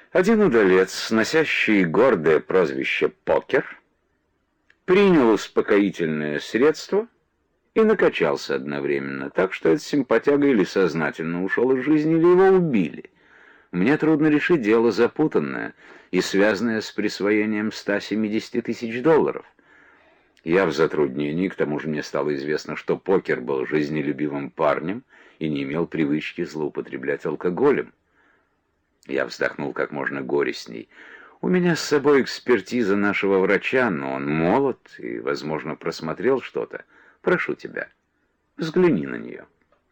Один удалец, носящий гордое прозвище «Покер», принял успокоительное средство и накачался одновременно, так что этот симпатяга или сознательно ушел из жизни, или его убили. Мне трудно решить, дело запутанное и связанное с присвоением 170 тысяч долларов. Я в затруднении, к тому же мне стало известно, что Покер был жизнелюбивым парнем и не имел привычки злоупотреблять алкоголем. Я вздохнул как можно горестней. У меня с собой экспертиза нашего врача, но он молод и, возможно, просмотрел что-то. Прошу тебя, взгляни на нее.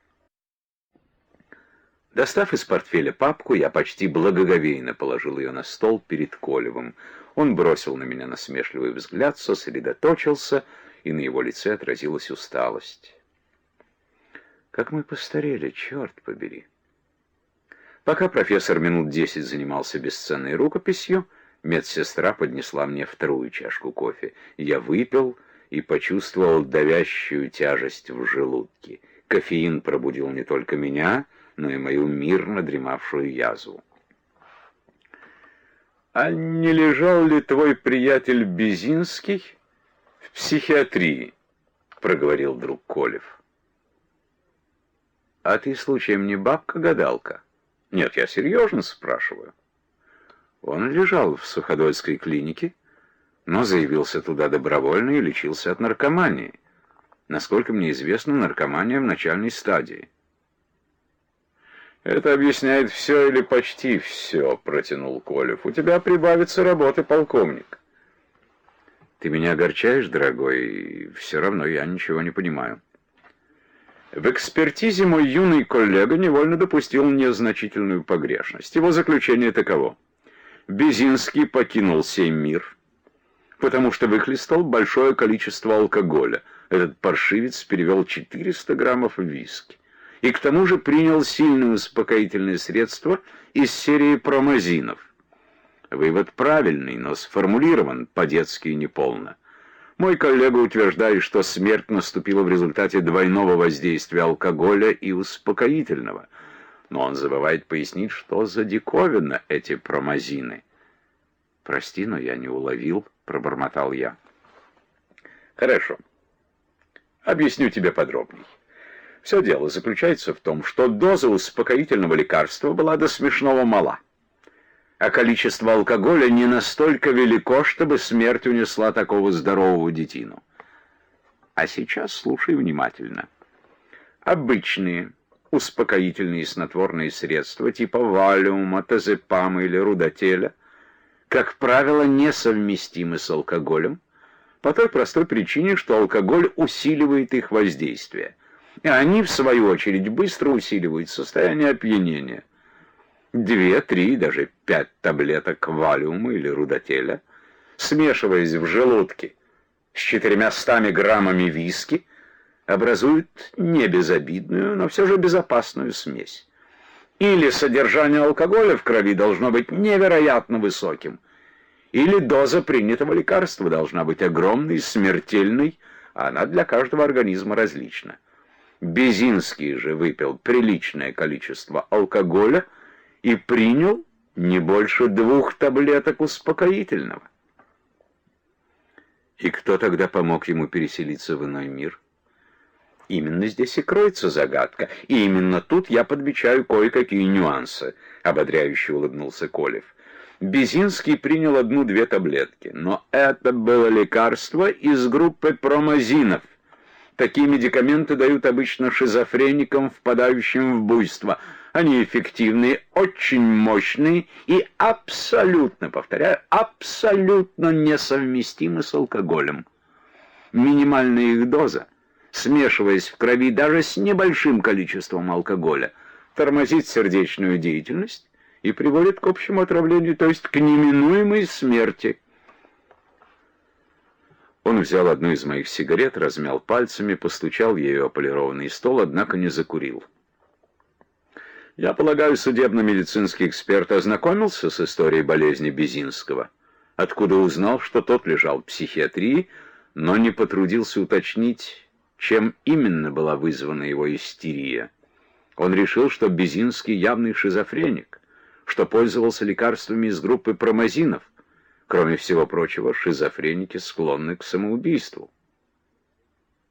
Достав из портфеля папку, я почти благоговейно положил ее на стол перед Колевым. Он бросил на меня насмешливый взгляд, сосредоточился, и на его лице отразилась усталость. Как мы постарели, черт побери! Пока профессор минут 10 занимался бесценной рукописью, медсестра поднесла мне вторую чашку кофе. Я выпил и почувствовал давящую тяжесть в желудке. Кофеин пробудил не только меня, но и мою мирно дремавшую язву. «А не лежал ли твой приятель Безинский в психиатрии?» — проговорил друг Колев. «А ты, случаем, не бабка-гадалка?» «Нет, я серьезно спрашиваю». Он лежал в Суходольской клинике, но заявился туда добровольно и лечился от наркомании. Насколько мне известно, наркомания в начальной стадии. «Это объясняет все или почти все», — протянул Колев. «У тебя прибавится работы, полковник». «Ты меня огорчаешь, дорогой, и все равно я ничего не понимаю». В экспертизе мой юный коллега невольно допустил незначительную погрешность. Его заключение таково. Безинский покинул сей мир, потому что выхлестал большое количество алкоголя. Этот паршивец перевел 400 граммов виски. И к тому же принял сильные успокоительные средства из серии промазинов. Вывод правильный, но сформулирован по-детски неполно. Мой коллега утверждает, что смерть наступила в результате двойного воздействия алкоголя и успокоительного. Но он забывает пояснить, что за диковина эти промазины. «Прости, но я не уловил», — пробормотал я. «Хорошо. Объясню тебе подробней. Все дело заключается в том, что доза успокоительного лекарства была до смешного мала, а количество алкоголя не настолько велико, чтобы смерть унесла такого здорового детину. А сейчас слушай внимательно. Обычные успокоительные снотворные средства типа валиума, тазепама или рудотеля, как правило, несовместимы с алкоголем, по той простой причине, что алкоголь усиливает их воздействие, и они, в свою очередь, быстро усиливают состояние опьянения. 2, 3, даже 5 таблеток валиума или рудотеля, смешиваясь в желудке с 400 граммами виски, образуют не безобидную, но все же безопасную смесь. Или содержание алкоголя в крови должно быть невероятно высоким, или доза принятого лекарства должна быть огромной, смертельной, а она для каждого организма различна. Безинский же выпил приличное количество алкоголя и принял не больше 2 таблеток успокоительного. И кто тогда помог ему переселиться в иной мир? Именно здесь и кроется загадка, и именно тут я подмечаю кое-какие нюансы, ободряюще улыбнулся Колев. Безинский принял 1-2 таблетки, но это было лекарство из группы промазинов. Такие медикаменты дают обычно шизофреникам, впадающим в буйство. Они эффективные, очень мощные и абсолютно, повторяю, абсолютно несовместимы с алкоголем. Минимальная их доза, смешиваясь в крови даже с небольшим количеством алкоголя, тормозит сердечную деятельность и приводит к общему отравлению, то есть к неминуемой смерти. Он взял одну из моих сигарет, размял пальцами, постучал ею о полированный стол, однако не закурил. Я полагаю, судебно-медицинский эксперт ознакомился с историей болезни Безинского, откуда узнал, что тот лежал в психиатрии, но не потрудился уточнить, чем именно была вызвана его истерия. Он решил, что Безинский явный шизофреник, что пользовался лекарствами из группы промазинов. Кроме всего прочего, шизофреники склонны к самоубийству.